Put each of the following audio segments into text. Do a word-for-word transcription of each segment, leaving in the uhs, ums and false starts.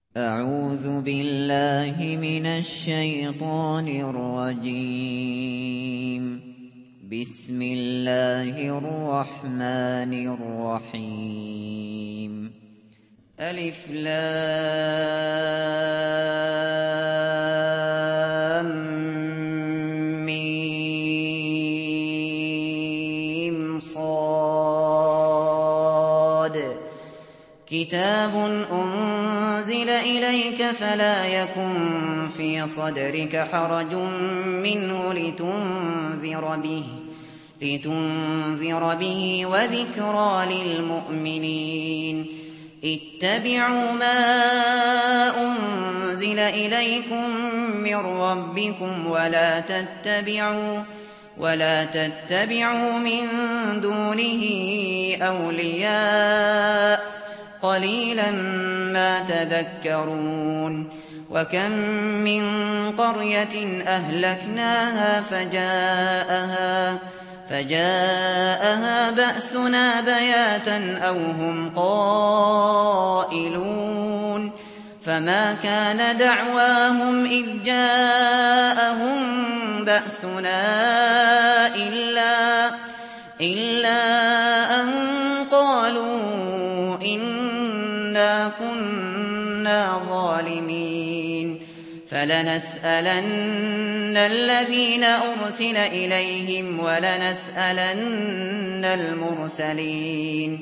أعوذ بالله من الشيطان الرجيم. بسم الله الرحمن الرحيم. ألف لام ميم صاد. كتاب أنزل إليك فلا يكن في صدرك حرج منه لتنذر به لتنذر به وذكرى للمؤمنين. اتبعوا ما أنزل إليكم من ربكم ولا تتبعوا ولا تتبعوا من دونه أولياء قليلا ما تذكرون. وكم من قرية أهلكناها فجاءها فجاءها بأسنا بياتا أو هم قائلون. فما كان دعواهم إذ جاءهم بأسنا إلا إلا أن قالوا إنا كنا ظالمين. فلنسألن الذين أرسل إليهم ولنسألن المرسلين.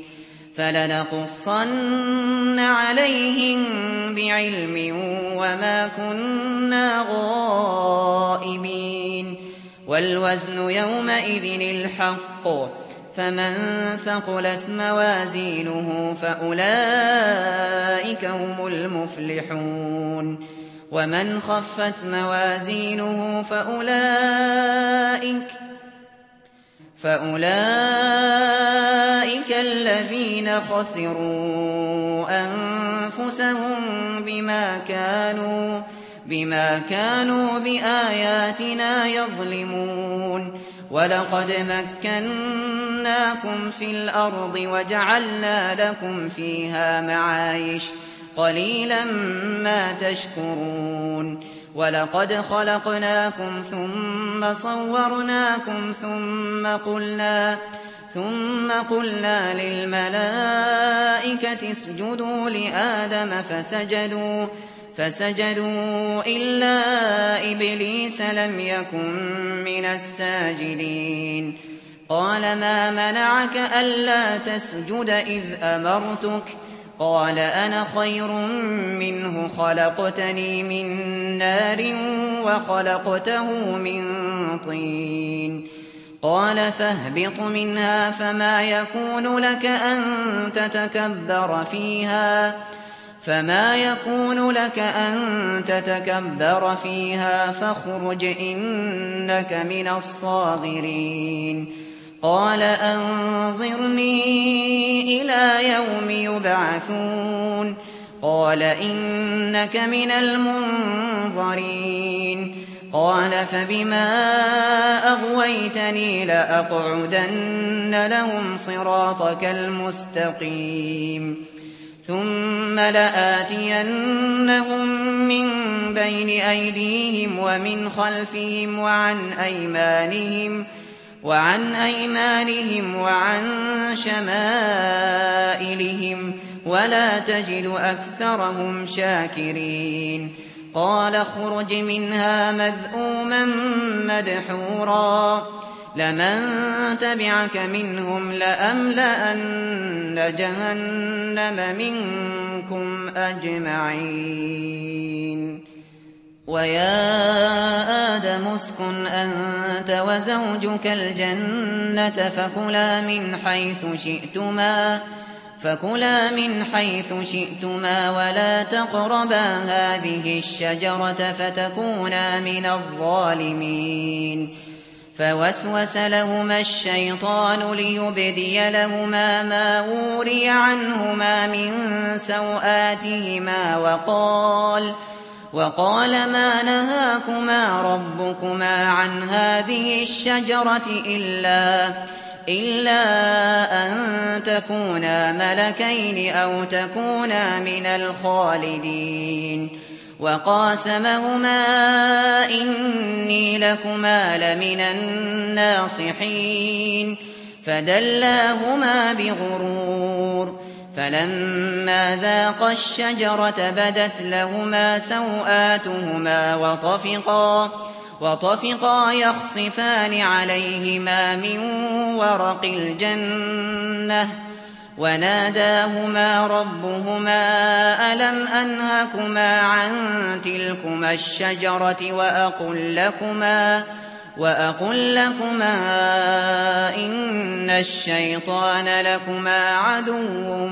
فلنقصن عليهم بعلم وما كنا غائبين. والوزن يومئذ الحق. فمن ثقلت موازينه فأولئك هم المفلحون. ومن خفت موازينه فأولئك فأولئك الذين خسروا أنفسهم بما كانوا بما كانوا بآياتنا يظلمون. ولقد مكناكم في الأرض وجعلنا لكم فيها معايش قليلا ما تشكرون. ولقد خلقناكم ثم صورناكم ثم قلنا ثم قلنا للملائكة اسجدوا لآدم فسجدوا فسجدوا إلا إبليس لم يكن من الساجدين. قال ما منعك ألا تسجد إذ أمرتك؟ قال أنا خير منه خلقتني من نار وخلقته من طين. قال فاهبط منها فما يكون لك أن تتكبر فيها فما يكون لك أن تتكبر فيها فاخرج إنك من الصاغرين. قال أنظرني إلى يوم يبعثون. قال إنك من المنظرين. قال فبما أغويتني لأقعدن لهم صراطك المستقيم. ثم لآتينهم من بين أيديهم ومن خلفهم وعن أيمانهم وعن أيمانهم وعن شمائلهم ولا تجد أكثرهم شاكرين. قال اخرج منها مذءوما مدحورا لمن تبعك منهم لأملأن جهنم منكم أجمعين. ويا آدم اسكن أنت وزوجك الجنة فكلا من حيث شئتما فكلا من حيث شئتما ولا تقربا هذه الشجرة فتكونا من الظالمين. فوسوس لهما الشيطان ليبدي لهما ما وري عنهما من سوآتهما وقال وقال ما نهاكما ربكما عن هذه الشجرة إلا إلا أن تكونا ملكين أو تكونا من الخالدين وقاسمهما إني لكما لمن الناصحين فدلاهما بغرور فلما ذاقا الشجرة بدت لهما سوآتهما وطفقا وطفقا يخصفان عليهما من ورق الجنة وناداهما ربهما ألم أنهكما عن تلكما الشجرة وأقل لكما وأقل لكما إن الشيطان لكما عدو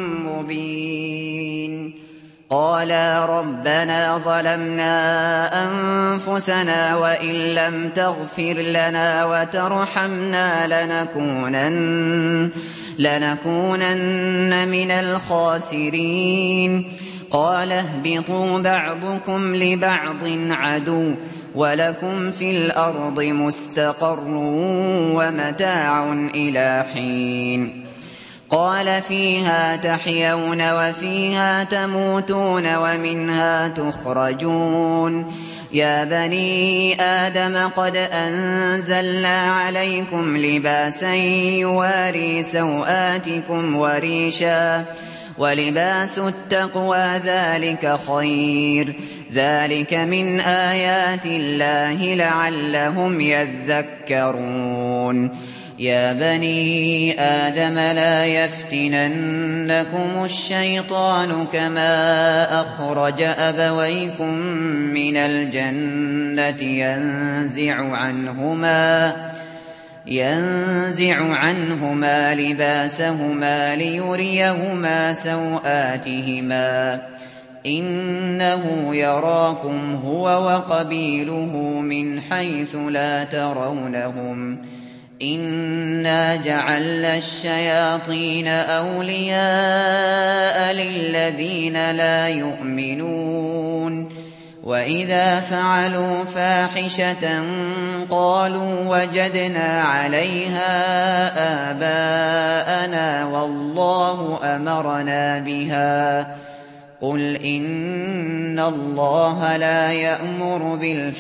مبين قالا ربنا ظلمنا أنفسنا وإن لم تغفر لنا وترحمنا لنكونن, لنكونن من الخاسرين قال اهبطوا بعضكم لبعض عدو ولكم في الأرض مستقر ومتاع إلى حين قال فيها تحيون وفيها تموتون ومنها تخرجون يا بني آدم قد أنزلنا عليكم لباسا يواري سوآتكم وريشا ولباس التقوى ذلك خير ذلك من آيات الله لعلهم يذكرون يا بني آدم لا يفتننكم الشيطان كما أخرج أبويكم من الجنة ينزع عنهما ينزع عنهما لباسهما ليريهما سوآتهما إنه يراكم هو وقبيله من حيث لا ترونهم إنا جعلنا الشياطين أولياء للذين لا يؤمنون وإذا فعلوا فاحشة قالوا وجدنا عليها آباءنا والله أمرنا بها قل إن الله لا يأمر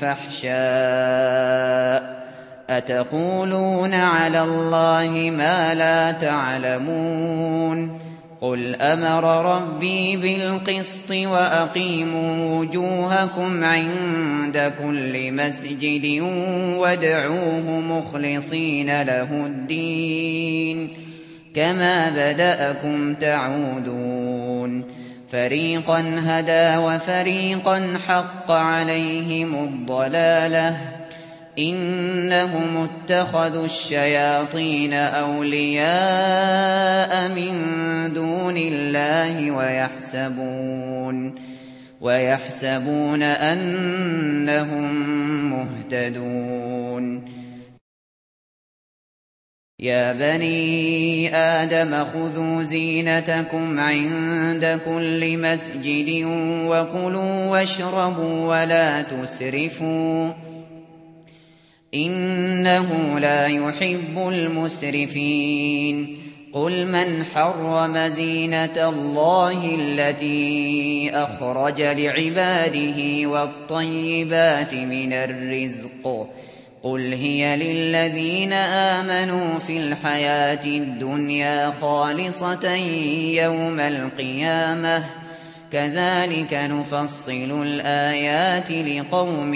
بالفحشاء أتقولون على الله ما لا تعلمون قل أمر ربي بالقسط وأقيموا وجوهكم عند كل مسجد وادعوه مخلصين له الدين كما بدأكم تعودون فريقا هدى وفريقا حق عليهم الضلالة إنهم اتخذوا الشياطين أولياء من دون الله ويحسبون ويحسبون أنهم مهتدون يا بني آدم خذوا زينتكم عند كل مسجد وكلوا واشربوا ولا تسرفوا إنه لا يحب المسرفين قل من حرم زينة الله التي أخرج لعباده والطيبات من الرزق قل هي للذين آمنوا في الحياة الدنيا خالصة يوم القيامة كذلك نفصل الآيات لقوم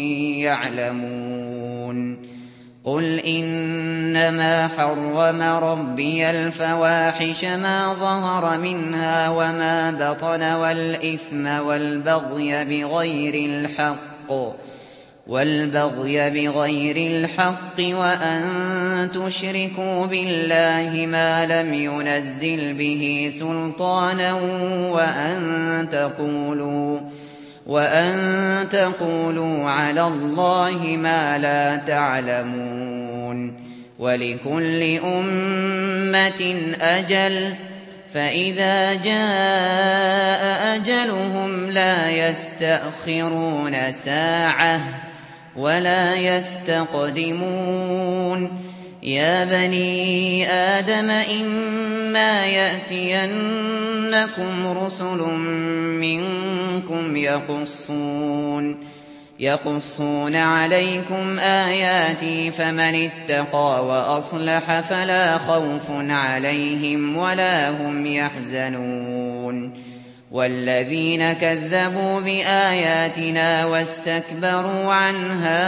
يعلمون قل إنما حرم ربي الفواحش ما ظهر منها وما بطن والإثم والبغي بغير الحق والبغي بغير الحق وأن تشركوا بالله ما لم ينزل به سلطانا وأن تقولوا وأن تقولوا على الله ما لا تعلمون ولكل أمة أجل فإذا جاء أجلهم لا يستأخرون ساعة ولا يستقدمون يا بني آدم إما يأتينكم رسل منكم يقصون يقصون عليكم آياتي فمن اتقى وأصلح فلا خوف عليهم ولا هم يحزنون والذين كذبوا بآياتنا واستكبروا عنها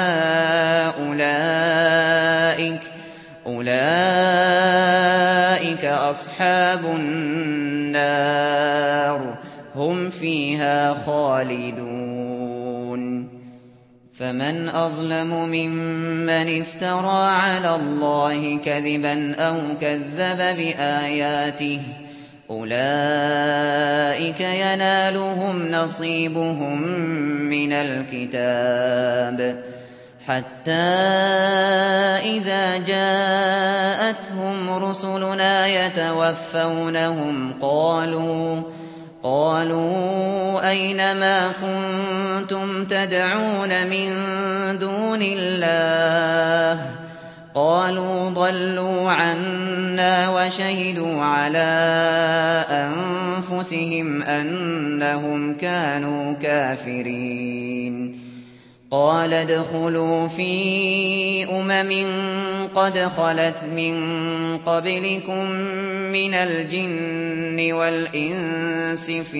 أولئك أولئك أصحاب النار هم فيها خالدون فمن أظلم ممن افترى على الله كذبا أو كذب بآياته أولئك ينالهم نصيبهم من الكتاب حتى إذا جاءتهم رسلنا يتوفونهم قالوا قالوا أين ما كنتم تدعون من دون الله قالوا ضلوا عنا وشهدوا على أنفسهم أنهم كانوا كافرين قال ادخلوا في أمم قد خلت من قبلكم من الجن والإنس في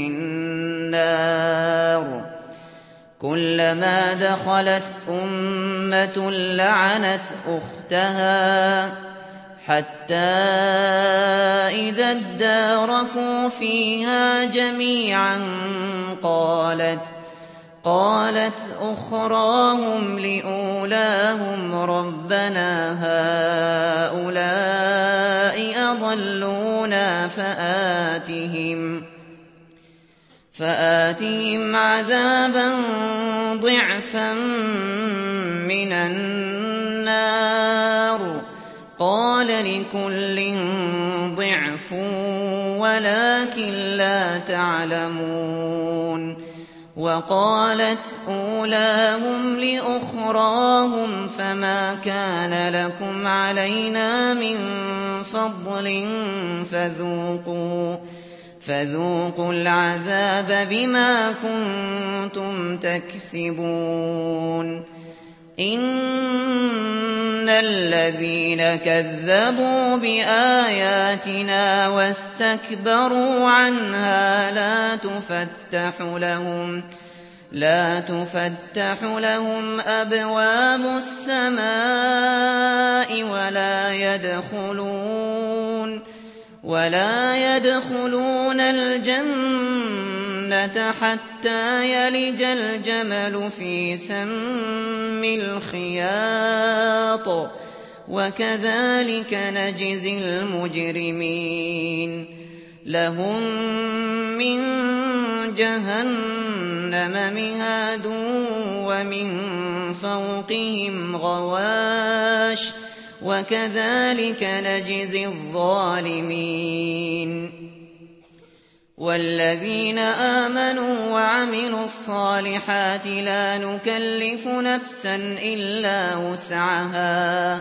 النار كلما دخلت أمة لعنت أختها حتى إذا اداركوا فيها جميعا قالت قالت أخراهم لأولاهم ربنا هؤلاء أضلونا فآتهم فآتهم عذابا ضعفا من النار قال لكل ضعف ولكن لا تعلمون وقالت أولاهم لأخراهم فما كان لكم علينا من فضل فذوقوا فذوقوا العذاب بما كنتم تكسبون إن الذين كذبوا بآياتنا واستكبروا عنها لا تفتح لهم لا تفتح لهم أبواب السماء ولا يدخلون ولا يدخلون الجنة حتى يلج الجمل في سم الخياط وكذلك نجزي المجرمين لهم من جهنم مهاد ومن فوقهم غواش وكذلك نجزي الظالمين والذين آمنوا وعملوا الصالحات لا نكلف نفسا إلا وسعها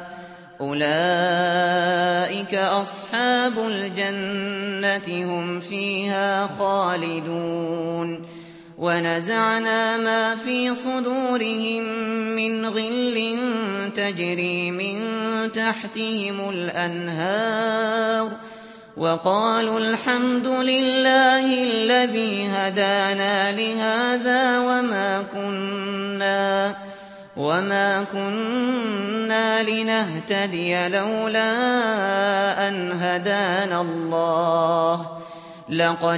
أولئك أصحاب الجنة هم فيها خالدون ونزعنا ما في صدورهم من غل تجري من تحتهم الأنهار وقالوا الحمد لله الذي هدانا لهذا وما كنا وما كنا لنهتدي لولا أن هدانا الله لقد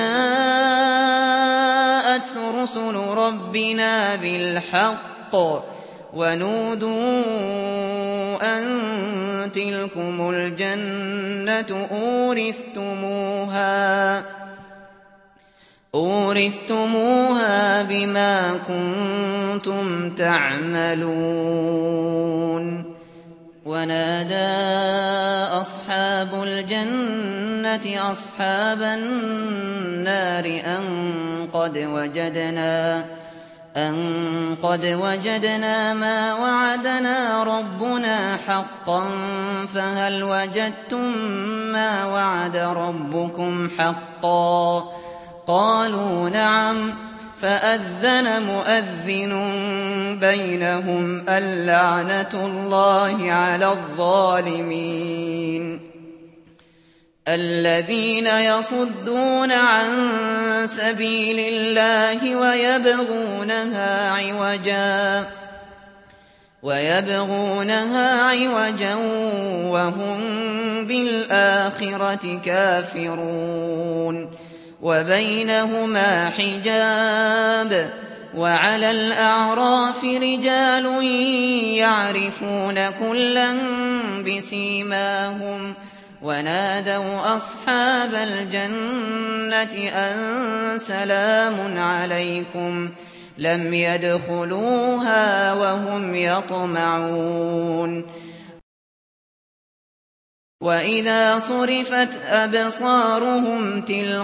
جاءت رسل ربنا بالحق ونودوا أن تلكم الجنة أورثتموها أورثتموها بما كنتم تعملون ونادى أصحاب الجنة أصحاب النار أن قد وجدنا أن قد وجدنا ما وعدنا ربنا حقا فهل وجدتم ما وعد ربكم حقا قالوا نعم فأذن مؤذن بينهم اللعنة الله على الظالمين الذين يصدون عن سبيل الله ويبغونها عوجا ويبغونها عوجا وهم بالآخرة كافرون وبينهما حجاب وعلى الأعراف رجال يعرفون كلا بسيماهم ونادوا أصحاب الجنة أن سلام عليكم لم يدخلوها وهم يطمعون وإذا صرفت أبصارهم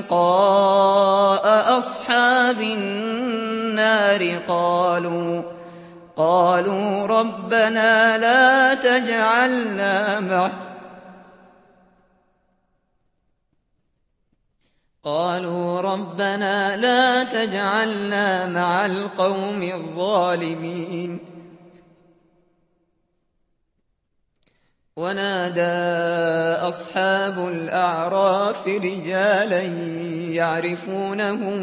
تلقاء أصحاب النار قالوا قالوا ربنا لا تجعلنا مع قالوا ربنا لا تجعلنا مع القوم الظالمين ونادى أصحاب الأعراف رجالا يعرفونهم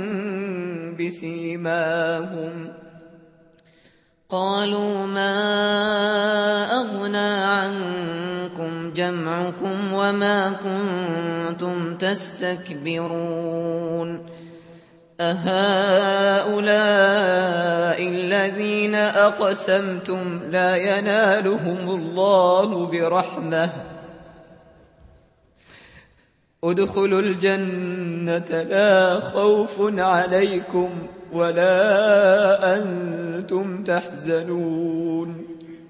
بسيماهم قالوا ما أغنى عنكم جمعكم وما كنتم تستكبرون أهؤلاء الذين أقسمتم لا ينالهم الله برحمة ادخلوا الجنة لا خوف عليكم ولا أنتم تحزنون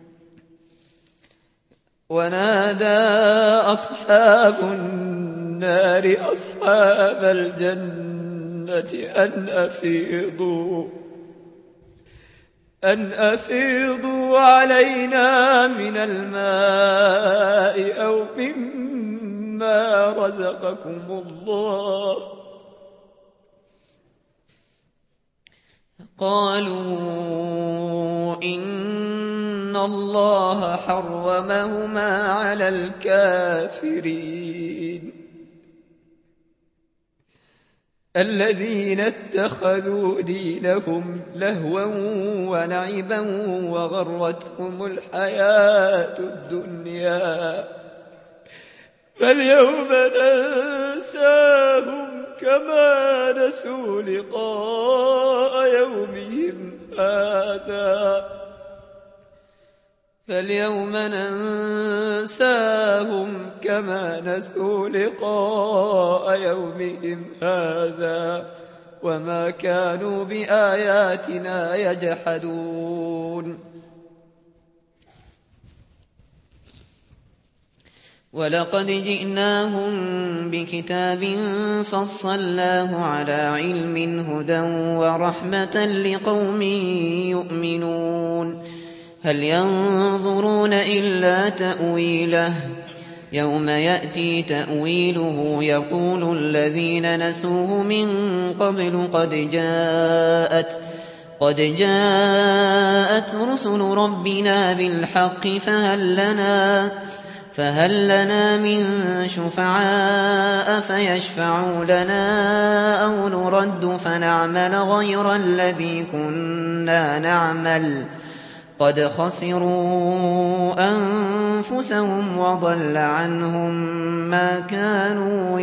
ونادى أصحاب النار أصحاب الجنة أن أفيضوا أن أفيضوا علينا من الماء أو مما رزقكم الله قالوا إن الله حرمهما على الكافرين الذين اتخذوا دينهم لهوا ولعبا وغرتهم الحياة الدنيا فاليوم ننساهم كما نسوا لقاء يومهم هذا فاليوم ننساهم كما نسوا لقاء يومهم هذا وما كانوا بآياتنا يجحدون ولقد جئناهم بكتاب فصلناه على علم هدى ورحمة لقوم يؤمنون هل ينظرون إلا تأويله يوم يأتي تأويله يقول الذين نسوه من قبل قد جاءت قد جاءت رسل ربنا بالحق فهل لنا فهل لنا من شفعاء فيشفعوا لنا أو نرد فنعمل غير الذي كنا نعمل قد خسروا أنفسهم وضل عنهم ما كانوا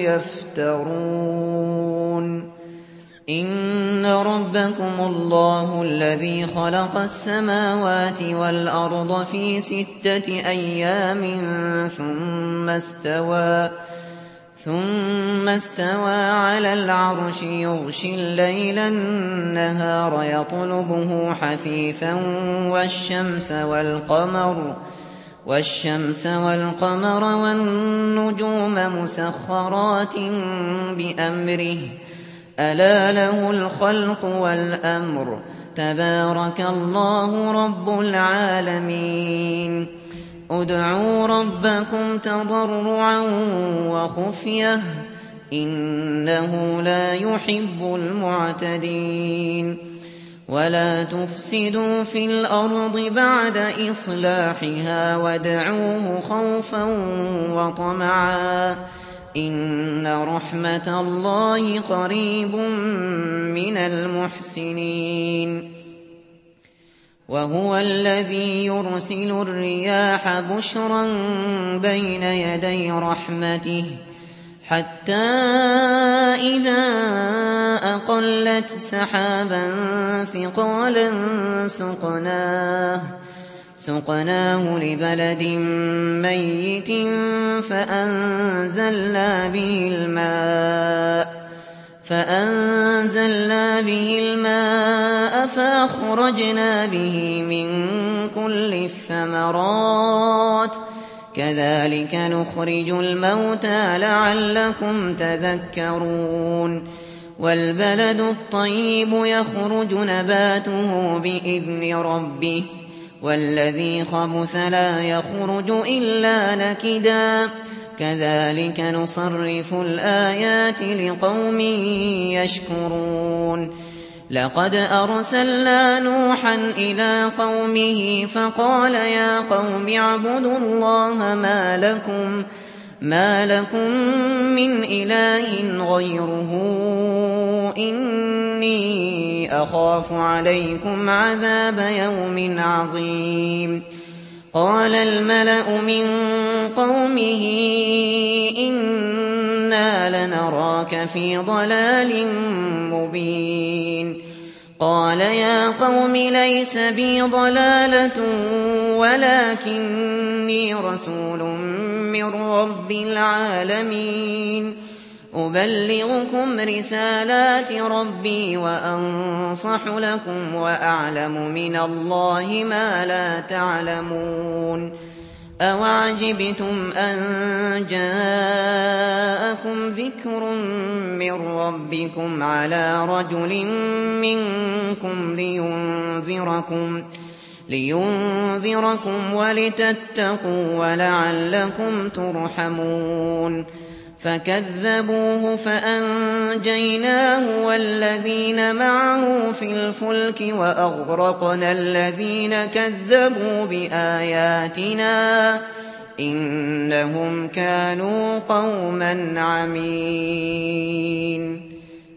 يفترون إن ربكم الله الذي خلق السماوات والأرض في ستة أيام ثم استوى ثم استوى على العرش يغشي الليل النهار يطلبه حثيثا والشمس والقمر والشمس والقمر والنجوم مسخرات بأمره ألا له الخلق والأمر تبارك الله رب العالمين ادعوا ربكم تضرعا وخفية إنه لا يحب المعتدين ولا تفسدوا في الأرض بعد إصلاحها وادعوه خوفا وطمعا إن رحمة الله قريب من المحسنين وهو الذي يرسل الرياح بشرا بين يدي رحمته حتى إذا أقلت سحابا ثقالا سقناه سقناه لبلد ميت فأنزلنا به الماء فأنزلنا به الماء فأخرجنا به من كل الثمرات كذلك نخرج الموتى لعلكم تذكرون والبلد الطيب يخرج نباته بإذن ربه والذي خبث لا يخرج إلا نكدا كذلك نصرف الآيات لقوم يشكرون لقد أرسلنا نوحا إلى قومه فقال يا قوم اعبدوا الله ما لكم ما لكم من إله غيره إني أخاف عليكم عذاب يوم عظيم قال الملأ من قومه إنا لنراك في ضلال مبين قال يا قوم ليس بي ضلالة ولكني رسول من رب العالمين أبلغكم رسالات ربي وأنصح لكم وأعلم من الله ما لا تعلمون أوعجبتم أن جاءكم ذكر من ربكم على رجل منكم لينذركم لينذركم ولتتقوا ولعلكم ترحمون فكذبوه فأنجيناه والذين معه في الفلك وأغرقنا الذين كذبوا بآياتنا إنهم كانوا قوما عمين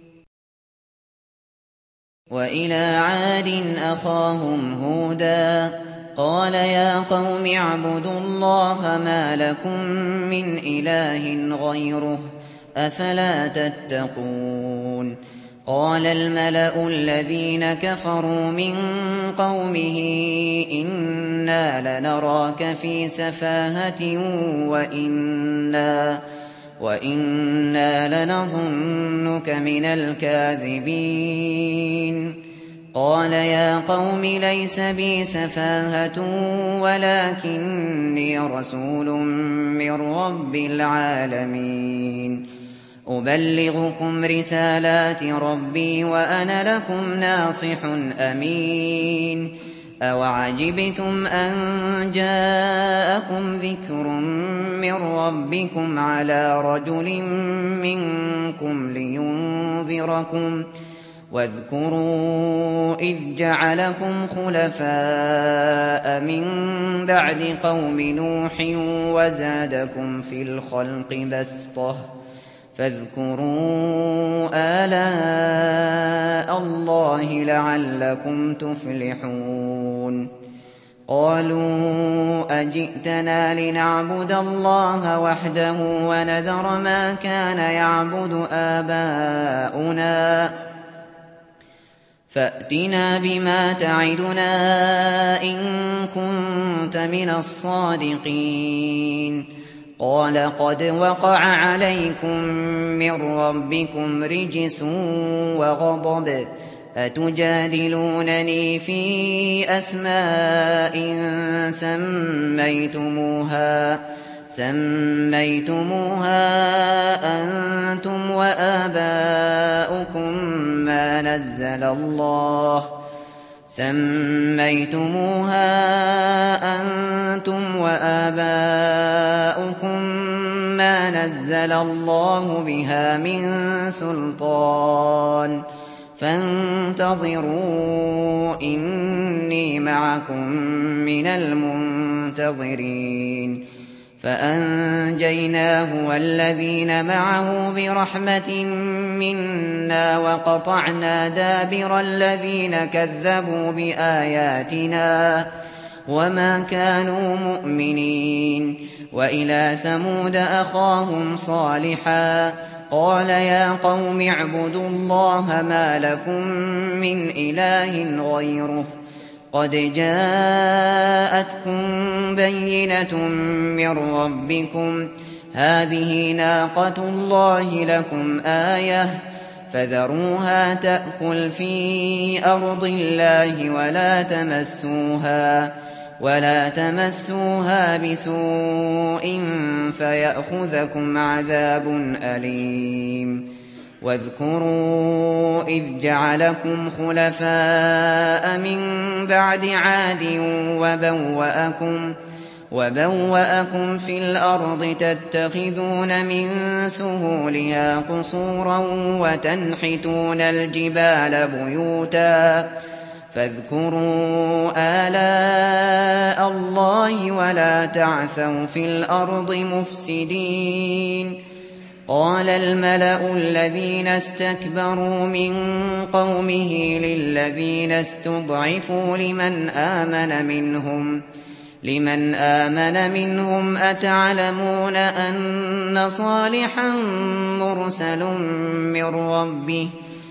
وإلى عاد أخاهم هودا قال يا قوم اعبدوا الله ما لكم من إله غيره أفلا تتقون قال الملأ الذين كفروا من قومه إنا لنراك في سفاهة وإنا, وإنا لنظنك من الكاذبين قال يا قوم ليس بي سفاهة ولكني رسول من رب العالمين أبلغكم رسالات ربي وأنا لكم ناصح أمين أوعجبتم أن جاءكم ذكر من ربكم على رجل منكم لينذركم واذكروا إذ جعلكم خلفاء من بعد قوم نوح وزادكم في الخلق بسطة فاذكروا آلاء الله لعلكم تفلحون قالوا أجئتنا لنعبد الله وحده ونذر ما كان يعبد آباؤنا فأتنا بما تعدنا إن كنت من الصادقين قال قد وقع عليكم من ربكم رجس وغضب أتجادلونني في أسماء سميتموها سميتموها أنتم وآباؤكم ما نزل الله سميتموها أنتم وآباؤكم ما نزل الله بها من سلطان فانتظروا إني معكم من المنتظرين فأنجيناه والذين معه برحمة منا وقطعنا دابر الذين كذبوا بآياتنا وما كانوا مؤمنين وإلى ثمود أخاهم صالحا قال يا قوم اعبدوا الله ما لكم من إله غيره قد جاءتكم بينة من ربكم هذه ناقة الله لكم آية فذروها تأكل في أرض الله ولا تمسوها ولا تمسوها بسوء فيأخذكم عذاب أليم واذكروا إذ جعلكم خلفاء من بعد عاد وبوأكم وبوأكم في الأرض تتخذون من سهولها قصورا وتنحتون الجبال بيوتا فاذكروا آلاء الله ولا تعثوا في الأرض مفسدين قال الملأ الذين استكبروا من قومه للذين استضعفوا لمن آمن منهم لمن آمن منهم أتعلمون أن صالحا مرسل من ربه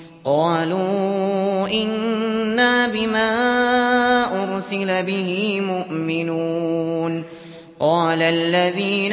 قالوا إنا بما أرسل به مؤمنون قال الذين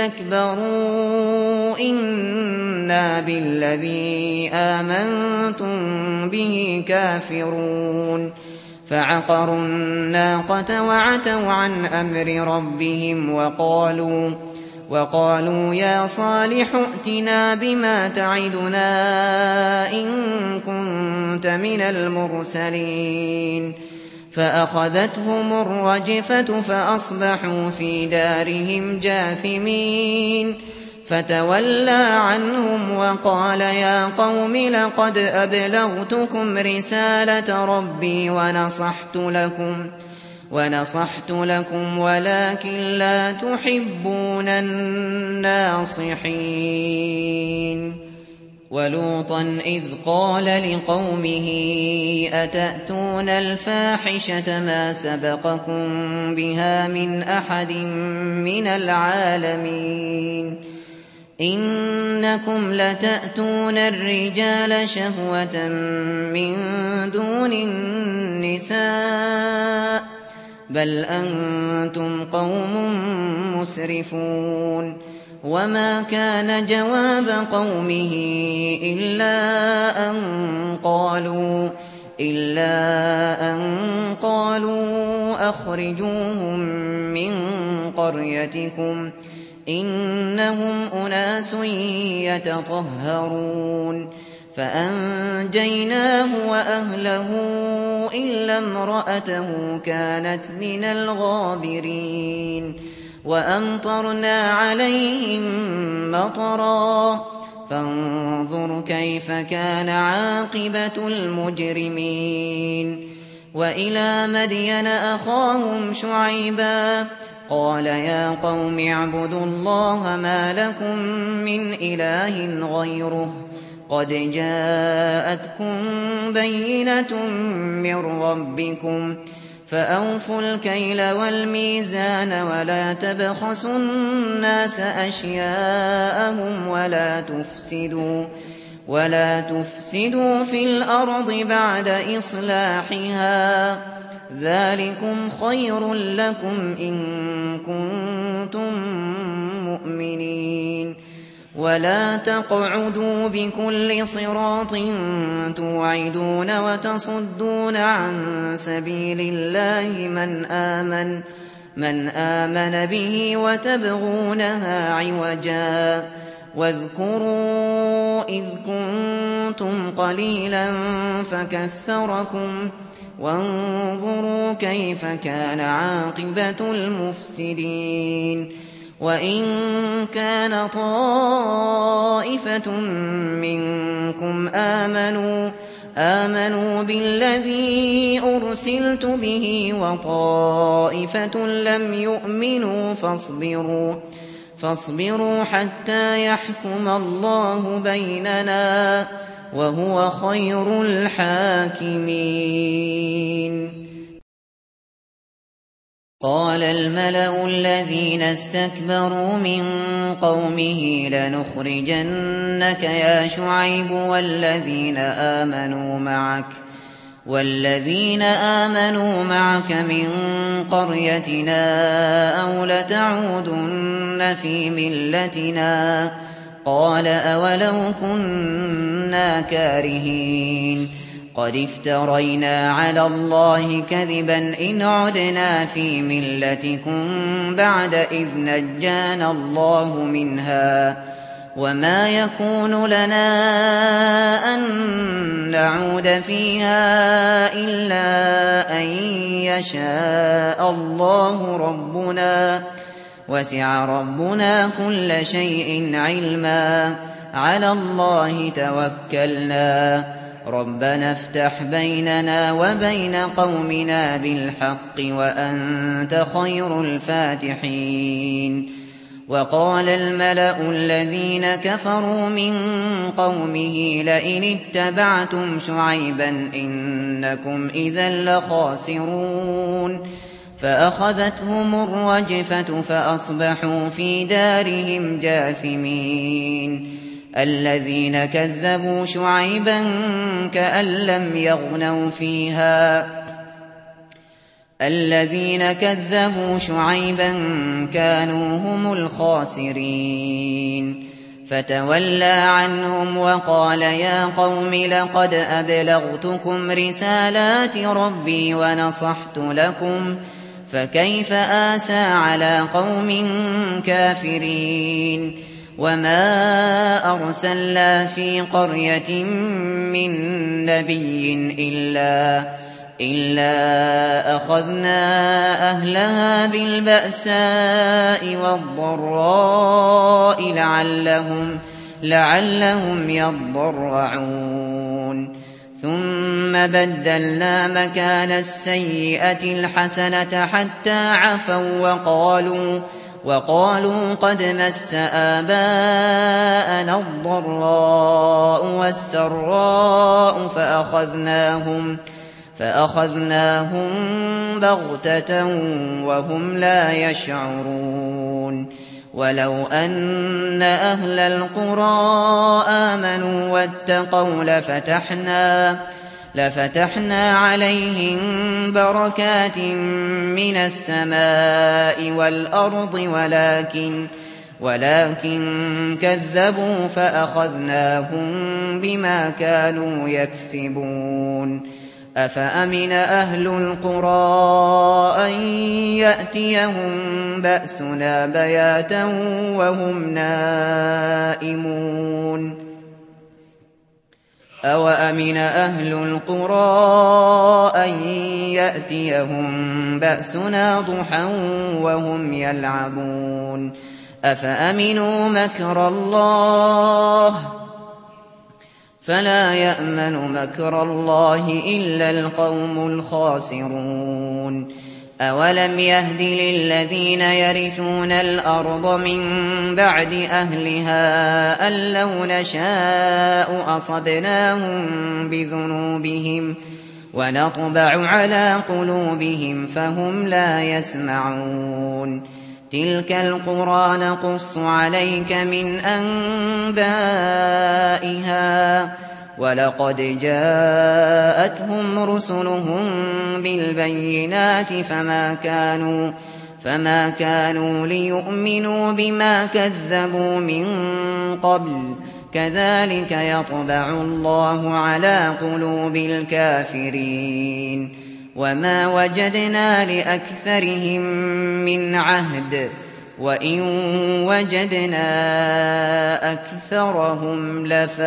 استكبروا إنا بالذي آمنتم به كافرون فعقروا الناقة وعتوا عن أمر ربهم وقالوا وقالوا يا صالح ائتنا بما تعدنا إن كنت من المرسلين فأخذتهم الرجفة فأصبحوا في دارهم جاثمين فتولى عنهم وقال يا قوم لقد أبلغتكم رسالة ربي ونصحت لكم ونصحت لكم ولكن لا تحبون الناصحين ولوطا إذ قال لقومه أتأتون الفاحشة ما سبقكم بها من أحد من العالمين إنكم لتأتون الرجال شهوة من دون النساء بل أنتم قوم مسرفون وما كان جواب قومه إلا أن قالوا إلا أن قالوا أخرجوهم من قريتكم إنهم أناس يتطهرون فأنجيناه وأهله إلا امرأته كانت من الغابرين وأمطرنا عليهم مطرا فانظر كيف كان عاقبة المجرمين وإلى مدين أخاهم شعيبا قال يا قوم اعبدوا الله ما لكم من إله غيره قد جاءتكم بينة من ربكم فأوفوا الكيل والميزان ولا تبخسوا الناس أشياءهم ولا تفسدوا ولا تفسدوا في الأرض بعد إصلاحها ذلكم خير لكم إن كنتم مؤمنين ولا تقعدوا بكل صراط توعدون وتصدون عن سبيل الله من آمن من آمن به وتبغونها عوجا واذكروا إذ كنتم قليلا فكثركم وانظروا كيف كان عاقبة المفسدين وإن كان طائفة منكم آمنوا آمنوا بالذي أرسلت به وطائفة لم يؤمنوا فاصبروا فاصبروا حتى يحكم الله بيننا وهو خير الحاكمين. قال الملأ الذين استكبروا من قومه لنخرجنك يا شعيب والذين آمنوا معك والذين آمنوا معك من قريتنا أو لتعودن في ملتنا قال أولو كنا كارهين قد افترينا على الله كذبا إن عدنا في ملتكم بعد إذ نجانا الله منها وما يكون لنا أن نعود فيها إلا أن يشاء الله ربنا وسع ربنا كل شيء علما على الله توكلنا ربنا افتح بيننا وبين قومنا بالحق وأنت خير الفاتحين. وقال الملأ الذين كفروا من قومه لئن اتبعتم شعيبا إنكم إذا لخاسرون فأخذتهم الرجفة فأصبحوا في دارهم جاثمين. الذين كذبوا شعيبا كأن لم يغنوا فيها الذين كذبوا شعيبا كانوا هم الخاسرين. فتولى عنهم وقال يا قوم لقد أبلغتكم رسالات ربي ونصحت لكم فكيف آسى على قوم كافرين. وما أرسلنا في قرية من نبي إلا إلا أخذنا أهلها بالبأساء والضراء لعلهم لعلهم يضرعون ثم بدلنا مكان السيئة الحسنة حتى عفوا وقالوا وقالوا قد مس آباءنا الضراء والسراء فأخذناهم فأخذناهم بغتة وهم لا يشعرون. ولو أن أهل القرى آمنوا واتقوا لفتحنا لفتحنا عليهم بركات من السماء والأرض ولكن ولكن كذبوا فأخذناهم بما كانوا يكسبون. أفأمن أهل القرى أن يأتيهم بأسنا بياتا وهم نائمون أوأمن أهل القرى أن يأتيهم بأسنا ضحى وهم يلعبون أفأمنوا مكر الله فلا يأمن مكر الله إلا القوم الخاسرون. أولم يهد للذين يرثون الأرض من بعد أهلها أن لو نشاء أصبناهم بذنوبهم ونطبع على قلوبهم فهم لا يسمعون. تلك القرى نقص عليك من أنبائها ولقد جاءتهم رسلهم بالبينات فما كانوا فما كانوا ليؤمنوا بما كذبوا من قبل كذلك يطبع الله على قلوب الكافرين. وما وجدنا لأكثرهم من عهد وإن وجدنا أكثرهم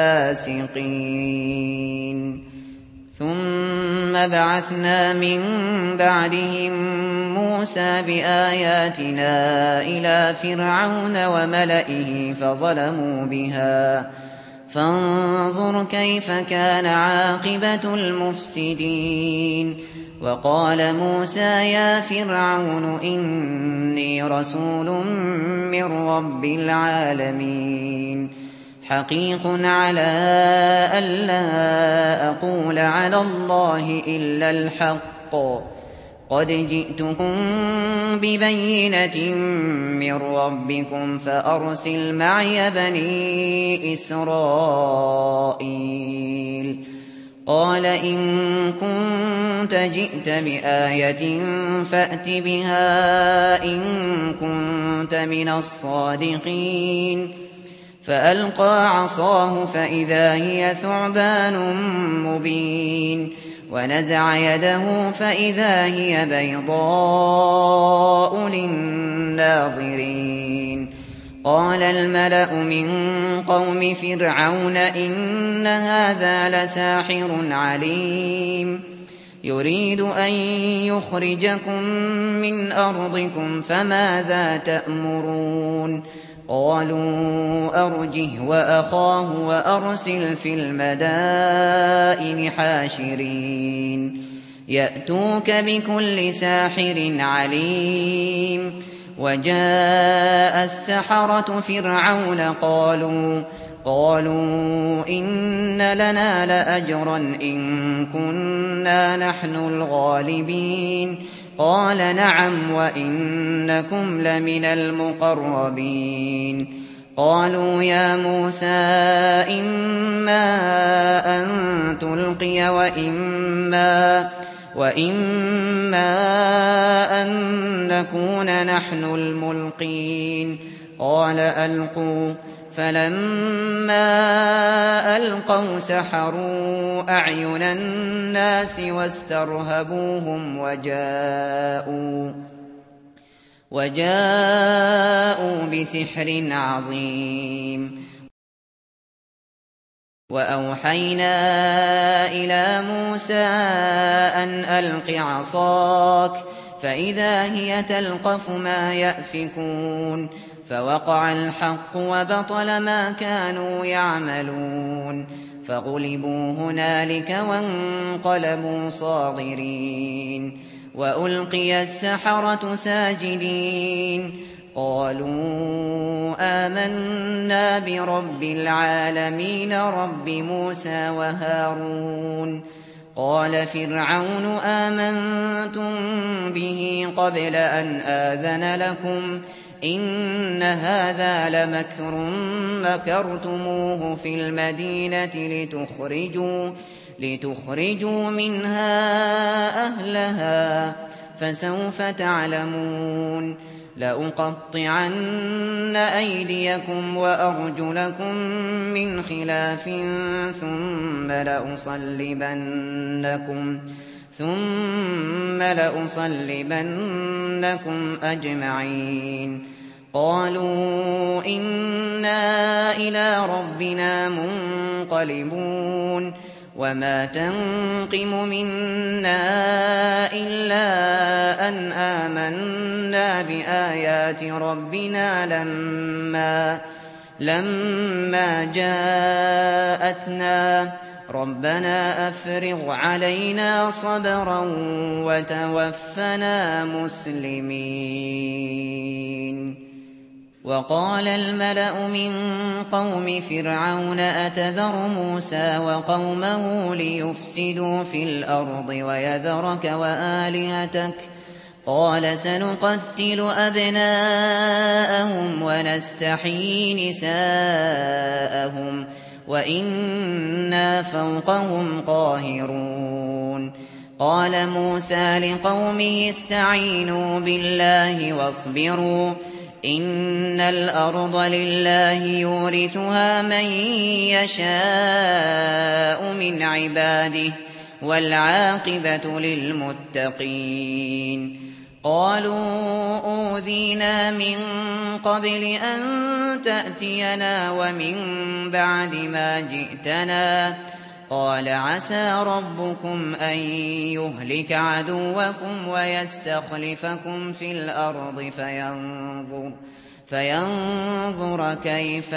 لفاسقين ثم بعثنا من بعدهم موسى بآياتنا إلى فرعون وملئه فظلموا بها فانظر كيف كان عاقبة المفسدين وقال موسى يا فرعون إني رسول من رب العالمين حقيق على ألا أقول على الله إلا الحق قد جئتكم ببينة من ربكم فأرسل معي بني إسرائيل قال إن كنت جئت بآية فأت بها إن كنت من الصادقين فألقى عصاه فإذا هي ثعبان مبين ونزع يده فإذا هي بيضاء للناظرين قال الملأ من قوم فرعون إن هذا لساحر عليم يريد أن يخرجكم من أرضكم فماذا تأمرون قالوا أرجه وأخاه وأرسل في المدائن حاشرين يأتوك بكل ساحر عليم وجاء السحرة فرعون قالوا قالوا إن لنا لأجرا إن كنا نحن الغالبين قال نعم وإنكم لمن المقربين قالوا يا موسى إما أن تلقي وإما وإما أن نكون نحن الملقين قال ألقوا فلما ألقوا سحروا أعين الناس واسترهبوهم وجاءوا وجاءوا بسحر عظيم وأوحينا إلى موسى أن ألق عصاك فإذا هي تلقف ما يأفكون فوقع الحق وبطل ما كانوا يعملون فغلبوا هنالك وانقلبوا صاغرين وألقي السحرة ساجدين قالوا آمنا برب العالمين رب موسى وهارون قال فرعون آمنتم به قبل أن آذن لكم إن هذا لمكر مكرتموه في المدينة لتخرجوا لتخرجوا منها أهلها فسوف تعلمون لأقطعن أيديكم وأرجلكم من خلاف ثم لأصلبنكم ثم لأصلبنكم أجمعين قالوا إنا إلى ربنا منقلبون وما تنقم منا إلا أن آمنا بآيات ربنا لما لما جاءتنا ربنا أفرغ علينا صبرا وتوفنا مسلمين وقال الملأ من قوم فرعون أتذر موسى وقومه ليفسدوا في الأرض ويذرك وآلهتك قال سنقتل أبناءهم ونستحيي نساءهم وإنا فوقهم قاهرون قال موسى لقومه استعينوا بالله واصبروا إن الأرض لله يورثها من يشاء من عباده والعاقبة للمتقين. قالوا أوذينا من قبل أن تأتينا ومن بعد ما جئتنا، قال عسى ربكم أن يهلك عدوكم ويستخلفكم في الأرض فينظر, فينظر كيف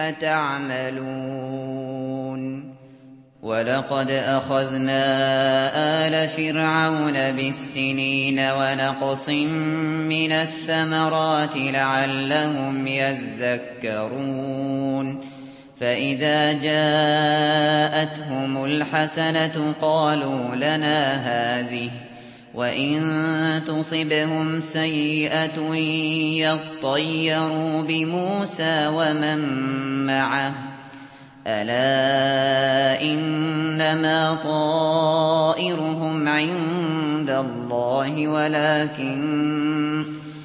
تعملون. ولقد أخذنا آل فرعون بالسنين ونقص من الثمرات لعلهم يذكرون. فإذا جاءتهم الحسنة قالوا لنا هذه، وإن تصبهم سيئة يطيروا بموسى ومن معه، ألا إنما طائرهم عند الله ولكن,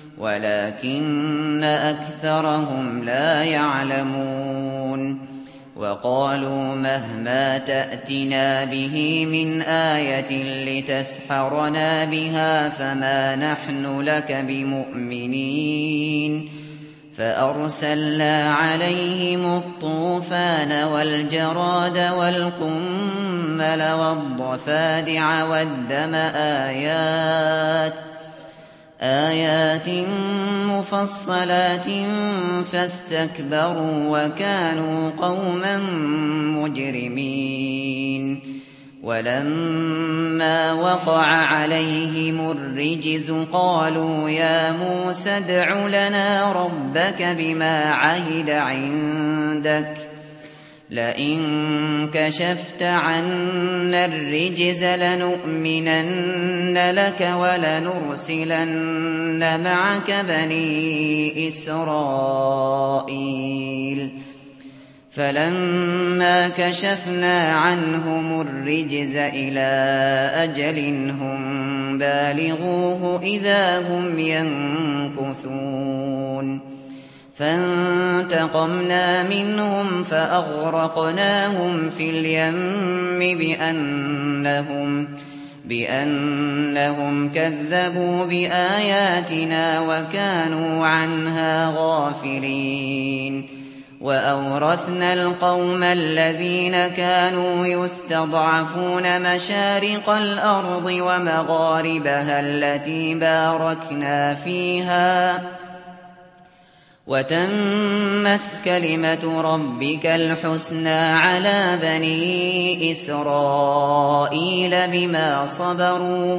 ولكن أكثرهم لا يعلمون. وقالوا مهما تأتنا به من آية لتسحرنا بها فما نحن لك بمؤمنين. فأرسلنا عليهم الطوفان والجراد والقمل والضفادع والدم آيات آيات مفصلات فاستكبروا وكانوا قوما مجرمين. ولما وقع عليهم الرجز قالوا يا موسى ادع لنا ربك بما عهد عندك لئن كشفت عنا الرجز لنؤمنن لك ولنرسلن معك بني إسرائيل. فلما كشفنا عنهم الرجز إلى أجل هم بالغوه إذا هم ينكثون. فانتقمنا منهم فأغرقناهم في اليم بأنهم, بأنهم كذبوا بآياتنا وكانوا عنها غافلين. وأورثنا القوم الذين كانوا يستضعفون مشارق الأرض ومغاربها التي باركنا فيها، وتمت كلمة ربك الحسنى على بني إسرائيل بما صبروا،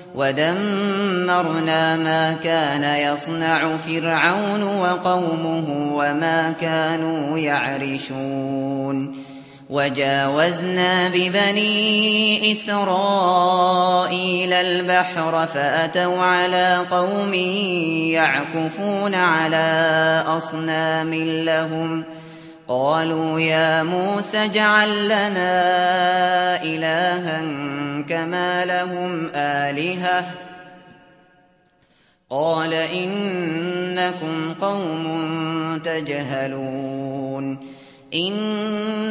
ودمرنا ما كان يصنع فرعون وقومه وما كانوا يعرشون. وجاوزنا ببني إسرائيل البحر فأتوا على قوم يعكفون على أصنام لهم قالوا يا موسى اجعل لنا إلها كما لهم آلهة قال إنكم قوم تجهلون. إن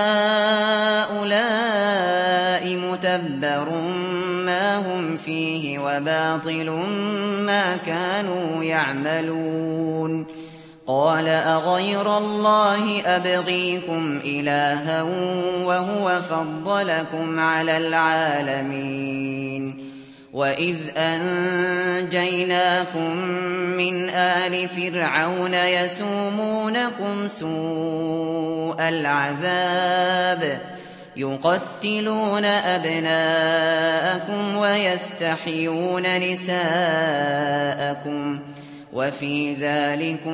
هؤلاء متبر ما هم فيه وباطل ما كانوا يعملون. قال أغير الله أبغيكم إلها وهو فضلكم على العالمين. وإذ أنجيناكم من آل فرعون يسومونكم سوء العذاب يقتلون أبناءكم ويستحيون نساءكم وفي ذلكم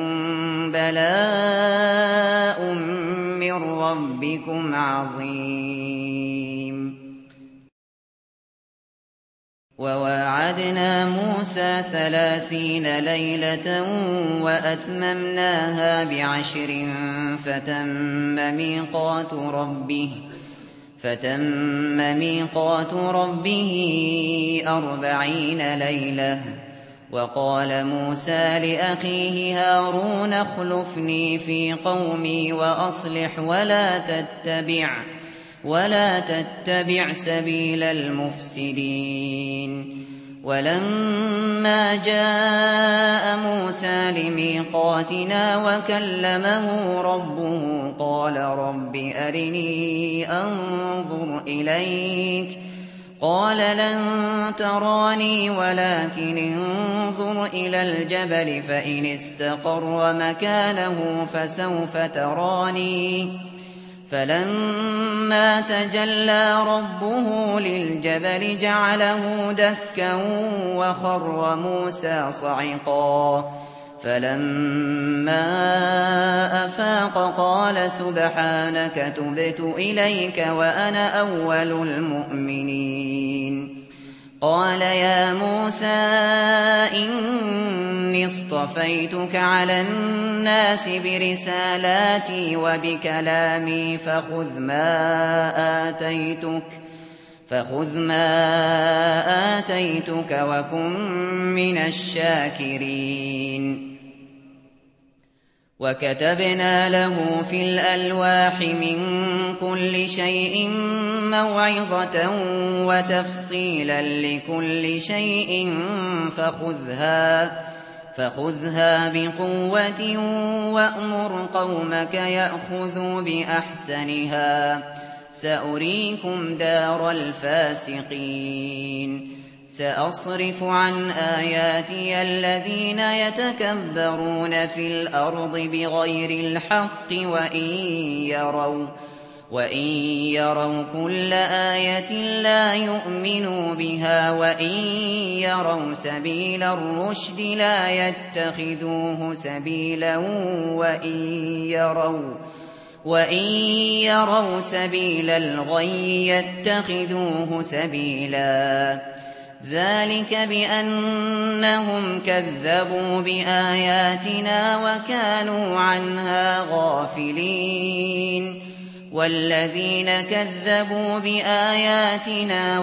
بلاء من ربكم عظيم. وواعدنا موسى ثلاثين ليلة وأتممناها بعشر فتم ميقات ربه فتم ميقات ربه أربعين ليلة. وقال موسى لأخيه هارون اخلفني في قومي وأصلح ولا تتبع ولا تتبع سبيل المفسدين. ولما جاء موسى لميقاتنا وكلمه ربه قال رب أرني أنظر إليك قال لن تراني ولكن انظر إلى الجبل فإن استقر مكانه فسوف تراني. فلما تجلى ربه للجبل جعله دكا وخر موسى صعقا. فلما أفاق قال سبحانك تبت إليك وأنا أول المؤمنين. قال يا موسى إني اصطفيتك على الناس برسالاتي وبكلامي فخذ ما آتيتك فخذ ما آتيتك وكن من الشاكرين. وكتبنا له في الألواح من كل شيء موعظة وتفصيلا لكل شيء فخذها فخذها بقوة وأمر قومك يأخذوا بأحسنها سأريكم دار الفاسقين. سأصرف عن آياتي الذين يتكبرون في الأرض بغير الحق وإن يروا وإن يروا كل آية لا يؤمنوا بها وإن يروا سبيل الرشد لا يتخذوه سبيلا وإن يروا وإن يروا سبيل الغي يتخذوه سبيلا. ذلك بأنهم كذبوا بآياتنا وكانوا عنها غافلين. والذين كذبوا بآياتنا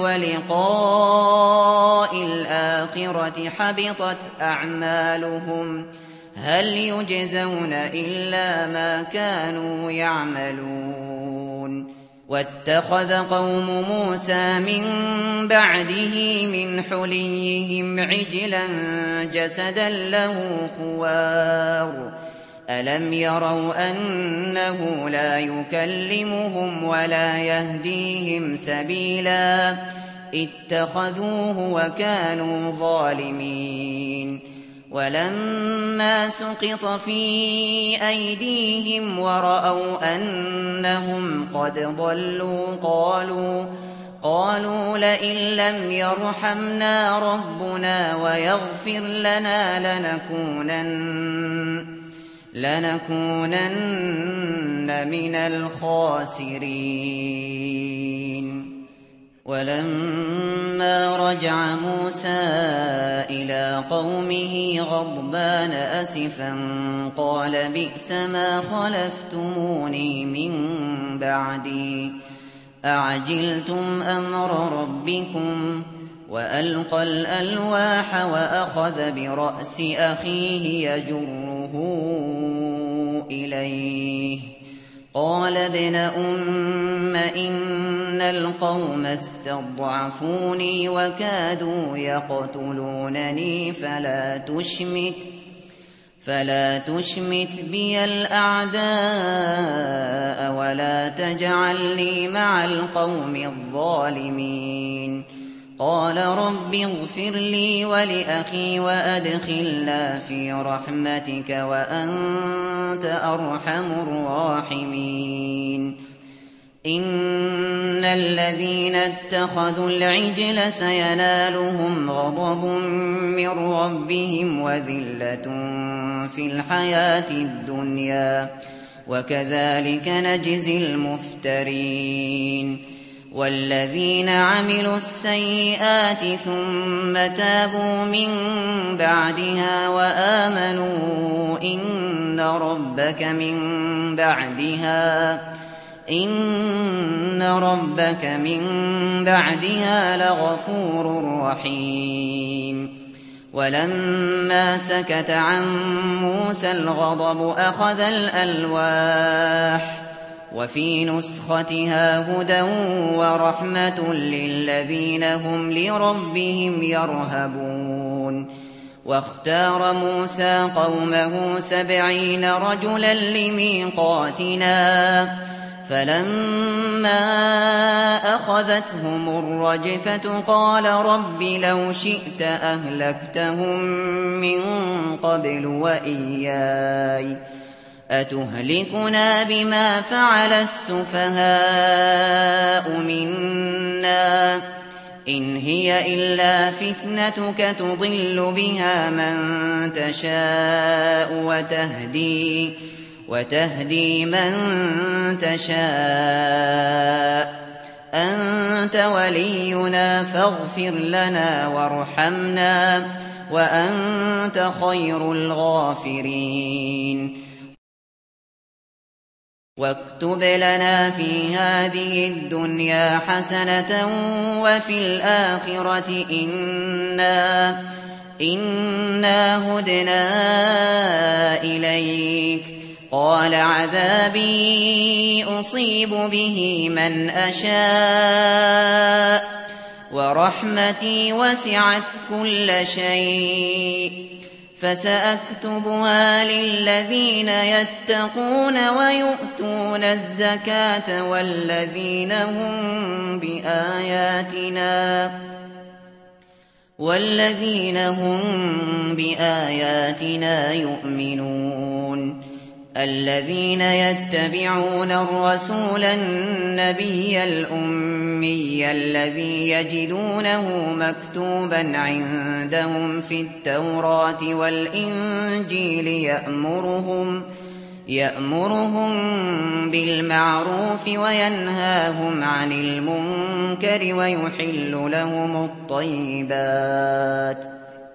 ولقاء الآخرة حبطت أعمالهم هل يجزون إلا ما كانوا يعملون. واتخذ قوم موسى من بعده من حليهم عجلا جسدا له خوار ألم يروا أنه لا يكلمهم ولا يهديهم سبيلا اتخذوه وكانوا ظالمين. ولما سقط في أيديهم ورأوا أنهم قد ضلوا قالوا قالوا لئن لم يرحمنا ربنا ويغفر لنا لنكونن لنكونن من الخاسرين. ولما رجع موسى إلى قومه غضبان أسفا قال بئس ما خلفتموني من بعدي أعجلتم أمر ربكم. وألقى الألواح وأخذ برأس أخيه يجره إليه قال ابن أم إن القوم استضعفوني وكادوا يقتلونني فلا تشمت فلا تشمت بي الأعداء ولا تجعلني مع القوم الظالمين. قال رب اغفر لي ولأخي وأدخلنا في رحمتك وأنت أرحم الراحمين. إن الذين اتخذوا العجل سينالهم غضب من ربهم وذلة في الحياة الدنيا وكذلك نجزي المفترين. والذين عملوا السيئات ثم تابوا من بعدها وآمنوا إن ربك من بعدها إن ربك من بعدها لغفور رحيم. ولما سكت عن موسى الغضب أخذ الألواح وفي نسختها هدى ورحمة للذين هم لربهم يرهبون. واختار موسى قومه سبعين رجلا لميقاتنا فلما أخذتهم الرجفة قال رب لو شئت أهلكتهم من قبل وإياي أتهلكنا بما فعل السفهاء منا إن هي إلا فتنتك تضل بها من تشاء وتهدي وتهدي من تشاء أنت ولينا فاغفر لنا وارحمنا وأنت خير الغافرين. واكتب لنا في هذه الدنيا حسنة وفي الآخرة إنا إنا هدنا إليك قال عذابي أصيب به من أشاء ورحمتي وسعت كل شيء فسأكتبها للذين يتقون ويؤتون الزكاة والذين هم بآياتنا والذين هم بآياتنا يؤمنون. الذين يتبعون الرسول النبي الأمي الذي يجدونه مكتوبا عندهم في التوراة والإنجيل يأمرهم يأمرهم بالمعروف وينهاهم عن المنكر ويحل لهم الطيبات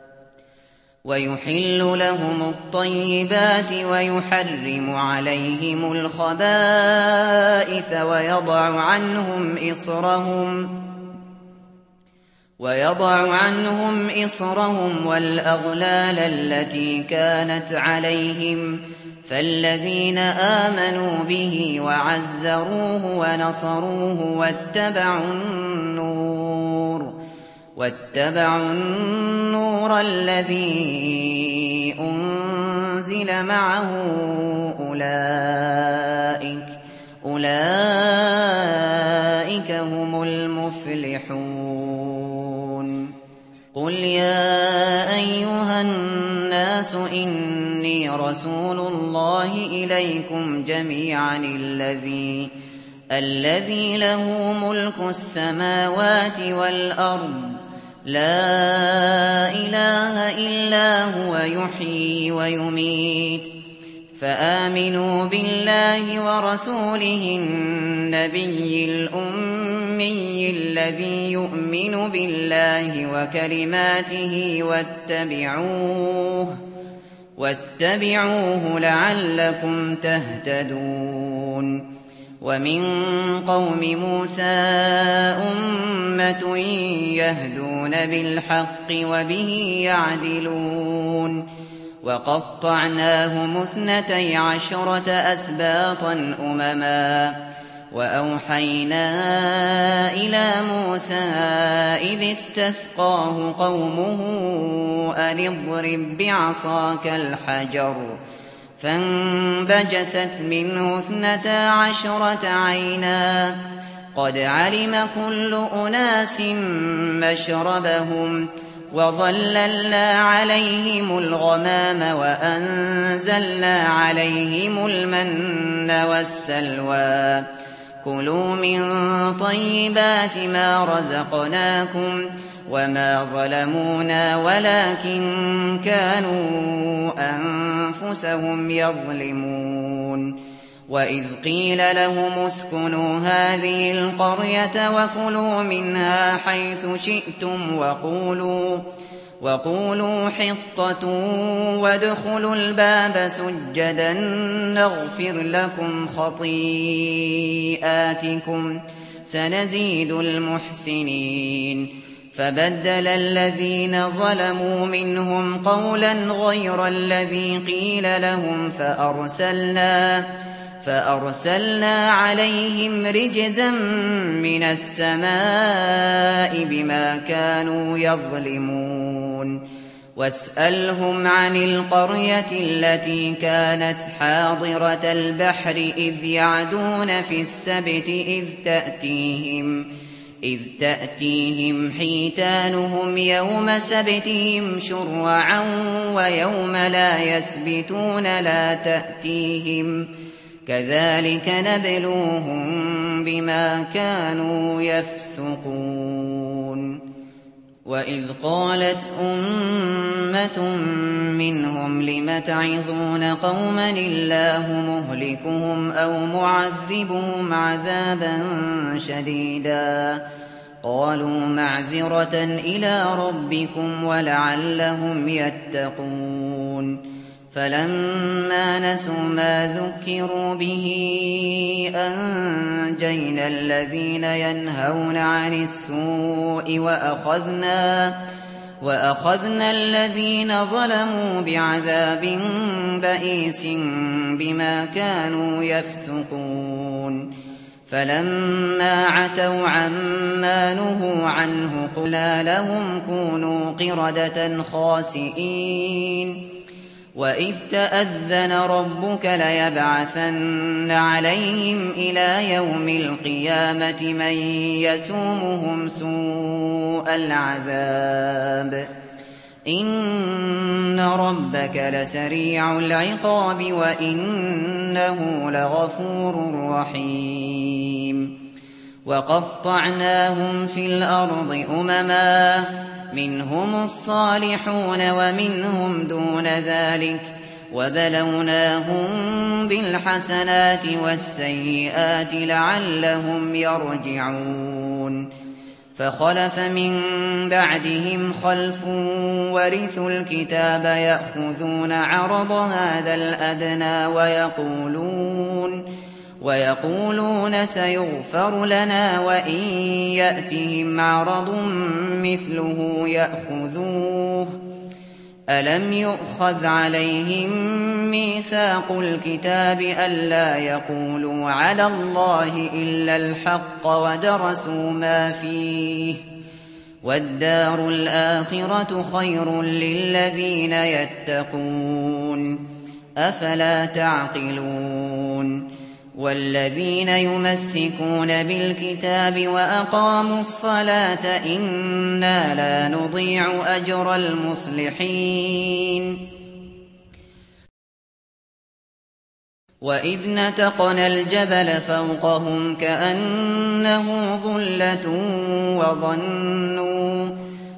ويحل لهم الطيبات ويحرم عليهم الخبائث ويضع عنهم إصرهم ويضع عنهم إصرهم والأغلال التي كانت عليهم فالذين آمنوا به وعزروه ونصروه واتبعوا النور واتبعوا النور الذي أنزل معه أولئك أولئك هم المفلحون. قل يا أيها الناس إني رسول الله إليكم جميعا الذي الذي له ملك السماوات والأرض لا إله إلا هو يحيي ويميت فآمنوا بالله ورسوله النبي الأمي الذي يؤمن بالله وكلماته واتبعوه واتبعوه لعلكم تهتدون. ومن قوم موسى أمة يهدون بالحق وبه يعدلون. وقطعناهم اثنتي عشرة أسباطا أمما وأوحينا إلى موسى إذ استسقاه قومه أن اضرب بعصاك الحجر فانبجست منه اثنتا عشرة عينا قد علم كل أناس مشربهم وظللنا عليهم الغمام وأنزلنا عليهم المن والسلوى كلوا من طيبات ما رزقناكم وما ظلمونا ولكن كانوا أنفسهم يظلمون. وإذ قيل لهم اسكنوا هذه القرية وكلوا منها حيث شئتم وقولوا وقولوا حطة وادخلوا الباب سجدا نغفر لكم خطيئاتكم سنزيد المحسنين. فبدل الذين ظلموا منهم قولا غير الذي قيل لهم فأرسلنا فأرسلنا عليهم رجزا من السماء بما كانوا يظلمون واسألهم عن القرية التي كانت حاضرة البحر إذ يعدون في السبت إذ تأتيهم إذ تأتيهم حيتانهم يوم سبتهم شرعا ويوم لا يسبتون لا تأتيهم كذلك نبلوهم بما كانوا يفسقون وإذ قالت أمة منهم لم تعظون قوما الله مهلكهم أو معذبهم عذابا شديدا قالوا معذرة إلى ربكم ولعلهم يتقون فلما نسوا ما ذكروا به أنجينا الذين ينهون عن السوء وأخذنا, وأخذنا الذين ظلموا بعذاب بئيس بما كانوا يفسقون فلما عتوا عما نهوا عنه قلنا لهم كونوا قردة خاسئين وإذ تأذن ربك ليبعثن عليهم إلى يوم القيامة من يسومهم سوء العذاب إن ربك لسريع العقاب وإنه لغفور رحيم وقطعناهم في الأرض أمما منهم الصالحون ومنهم دون ذلك وبلوناهم بالحسنات والسيئات لعلهم يرجعون فخلف من بعدهم خلف ورثوا الكتاب يأخذون عرض هذا الأدنى ويقولون ويقولون سيغفر لنا وإن يأتهم عرض مثله يأخذوه ألم يؤخذ عليهم ميثاق الكتاب ألا يقولوا على الله إلا الحق ودرسوا ما فيه والدار الآخرة خير للذين يتقون أفلا تعقلون والذين يمسكون بالكتاب وأقاموا الصلاة إنا لا نضيع أجر المصلحين وإذ نتقنا الجبل فوقهم كأنه ظلة وظنوا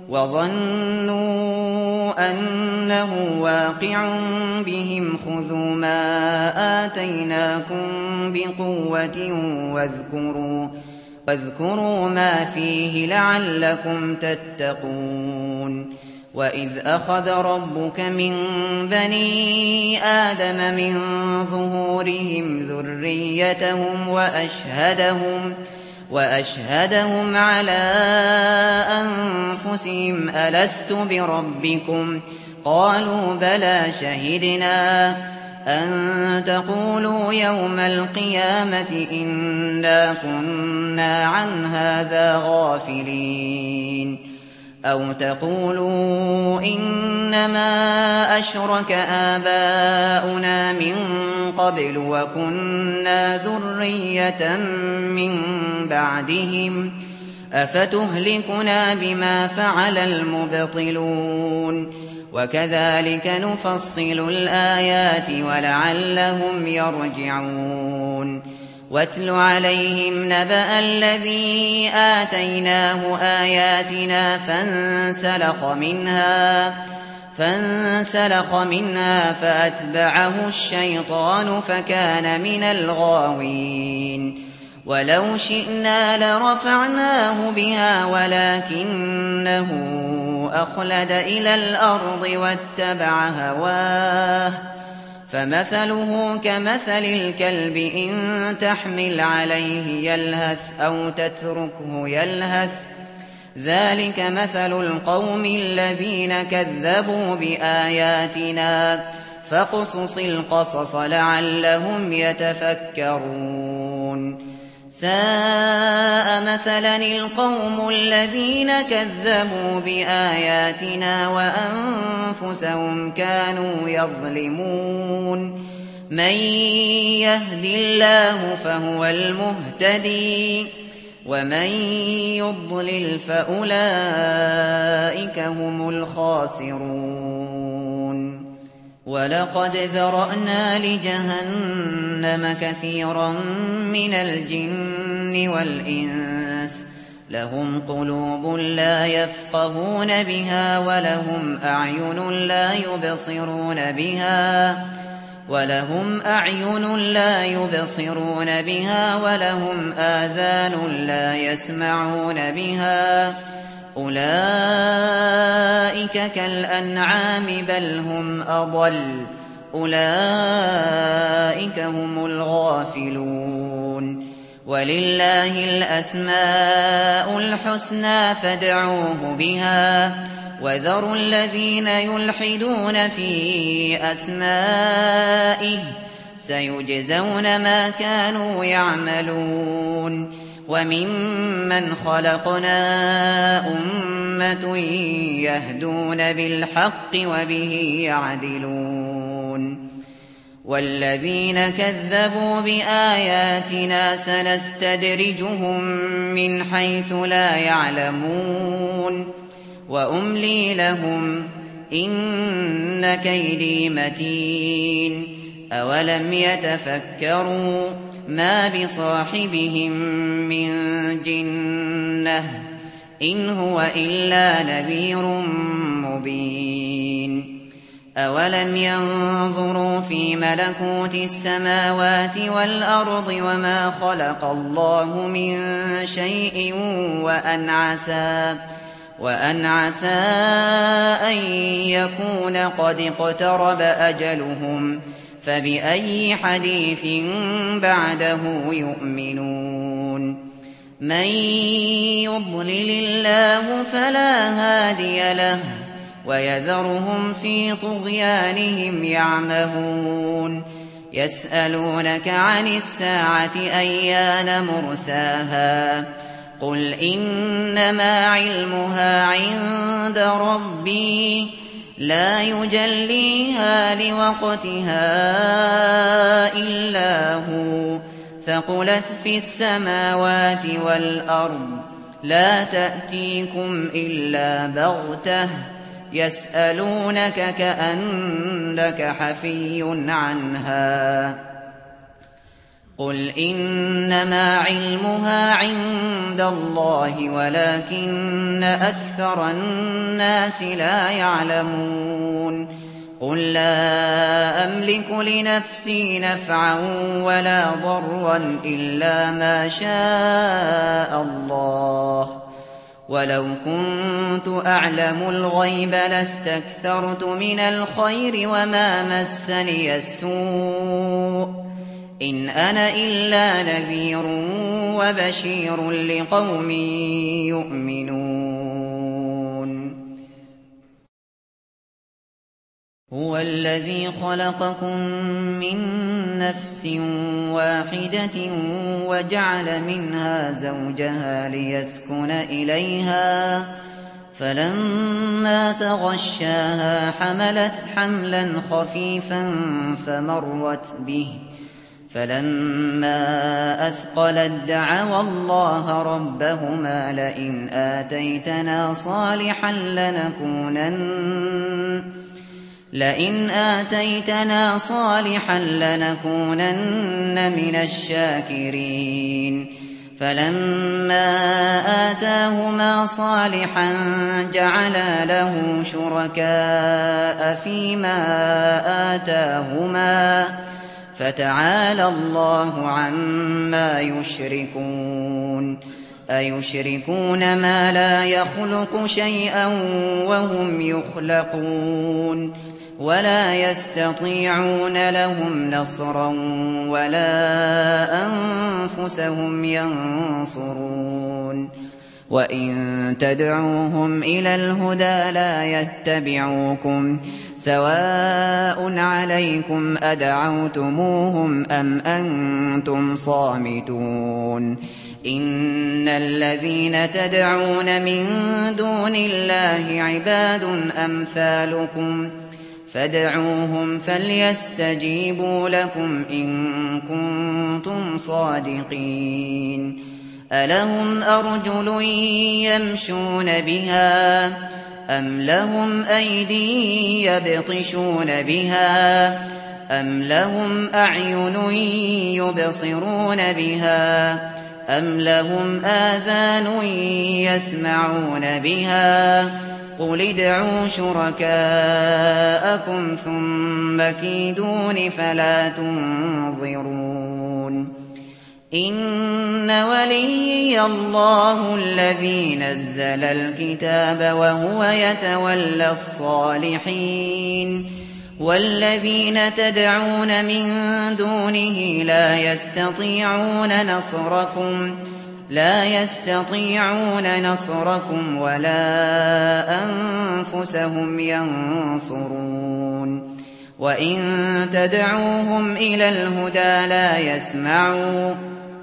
وظنوا أنه واقع بهم خذوا ما آتيناكم بقوة واذكروا, واذكروا ما فيه لعلكم تتقون وإذ أخذ ربك من بني آدم من ظهورهم ذريتهم وأشهدهم وأشهدهم على أنفسهم ألست بربكم قالوا بلى شهدنا أن تقولوا يوم القيامة إنا كنا عن هذا غافلين أو تقولوا إنما أشرك آباؤنا من قبل وكنا ذرية من بعدهم أفتهلكنا بما فعل المبطلون وكذلك نفصل الآيات ولعلهم يرجعون واتل عليهم نبأ الذي آتيناه آياتنا فانسلخ منها فانسلخ منها فأتبعه الشيطان فكان من الغاوين ولو شئنا لرفعناه بها ولكنه أخلد إلى الأرض واتبع هواه فمثله كمثل الكلب إن تحمل عليه يلهث أو تتركه يلهث ذلك مثل القوم الذين كذبوا بآياتنا فاقصص القصص لعلهم يتفكرون ساء مثلا القوم الذين كذبوا بآياتنا وأنفسهم كانوا يظلمون من يهد الله فهو المهتدي ومن يضلل فأولئك هم الخاسرون ولقد ذرأنا لجهنم كثيرا من الجن والإنس لهم قلوب لا يفقهون بها ولهم أعين لا يبصرون بها ولهم أعين لا يبصرون بها ولهم آذان لا يسمعون بها أولئك كالأنعام بل هم أضل أولئك هم الغافلون ولله الأسماء الحسنى فادعوه بها وذروا الذين يلحدون في أسمائه سيجزون ما كانوا يعملون وممن خلقنا أمة يهدون بالحق وبه يعدلون والذين كذبوا بآياتنا سنستدرجهم من حيث لا يعلمون وأملي لهم إن كيدي متين أولم يتفكروا ما بصاحبهم من جنة إن هو إلا نذير مبين أولم ينظروا في ملكوت السماوات والأرض وما خلق الله من شيء وأن عسى وأن عسى أن يكون قد اقترب أجلهم فبأي حديث بعده يؤمنون من يضلل الله فلا هادي له ويذرهم في طغيانهم يعمهون يسألونك عن الساعة أيان مرساها قل إنما علمها عند ربي لا يجليها لوقتها إلا هو ثقلت في السماوات والأرض لا تأتيكم إلا بغتة يسألونك كأنك حفي عنها قل إنما علمها عند الله ولكن أكثر الناس لا يعلمون قل لا أملك لنفسي نفعا ولا ضرا إلا ما شاء الله ولو كنت أعلم الغيب لاستكثرت من الخير وما مسني السوء إن أنا إلا نذير وبشير لقوم يؤمنون هو الذي خلقكم من نفس واحدة وجعل منها زوجها ليسكن إليها فلما تغشاها حملت حملا خفيفا فمرت به فلما أثقلت دعوا الله ربهما لئن آتيتنا صالحا لنكونن لئن آتيتنا صالحا لنكونن من الشاكرين فلما آتاهما صالحا جعلا له شركاء فيما آتاهما فتعالى الله عما يشركون أيشركون ما لا يخلق شيئا وهم يخلقون ولا يستطيعون لهم نصرا ولا أنفسهم ينصرون وإن تدعوهم إلى الهدى لا يتبعوكم سواء عليكم أدعوتموهم أم أنتم صامتون إن الذين تدعون من دون الله عباد أمثالكم فادعوهم فليستجيبوا لكم إن كنتم صادقين ألهم أرجل يمشون بها أم لهم أيدي يبطشون بها أم لهم أعين يبصرون بها أم لهم آذان يسمعون بها قل ادعوا شركاءكم ثم كيدون فلا تنظرون إن وليي الله الذي نزل الكتاب وهو يتولى الصالحين والذين تدعون من دونه لا يستطيعون نصركم لا يستطيعون نصركم ولا أنفسهم ينصرون وإن تدعوهم إلى الهدى لا يسمعوا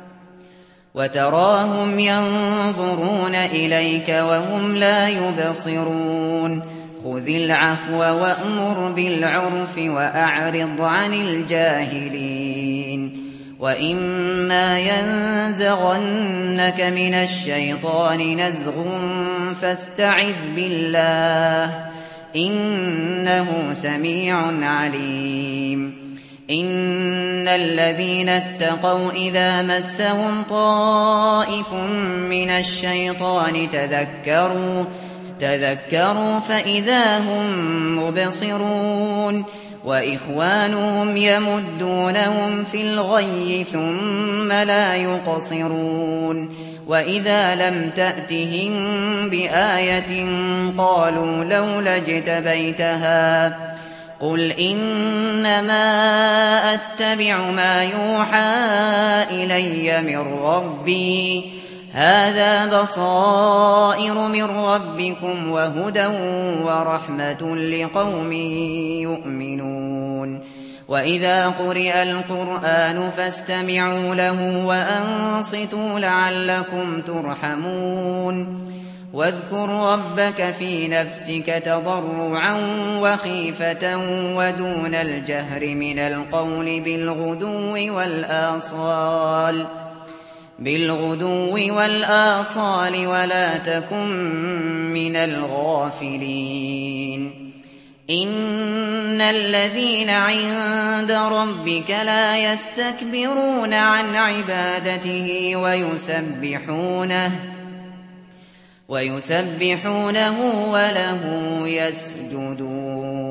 وتراهم ينظرون إليك وهم لا يبصرون خذ العفو وأمر بالعرف وأعرض عن الجاهلين وإما ينزغنك من الشيطان نزغ فاستعذ بالله إنه سميع عليم إن الذين اتقوا إذا مسهم طائف من الشيطان تذكروا تذكروا فإذا هم مبصرون وإخوانهم يمدونهم في الغي ثم لا يقصرون وإذا لم تأتهم بآية قالوا لولا اجتبيتها قل إنما أتبع ما يوحى إلي من ربي هذا بصائر من ربكم وهدى ورحمة لقوم يؤمنون وإذا قرئ القرآن فاستمعوا له وأنصتوا لعلكم ترحمون واذكر ربك في نفسك تضرعا وخيفة ودون الجهر من القول بالغدو والآصال بالغدو والآصال ولا تكن من الغافلين إن الذين عند ربك لا يستكبرون عن عبادته ويسبحونه ويسبحونه وله يسجدون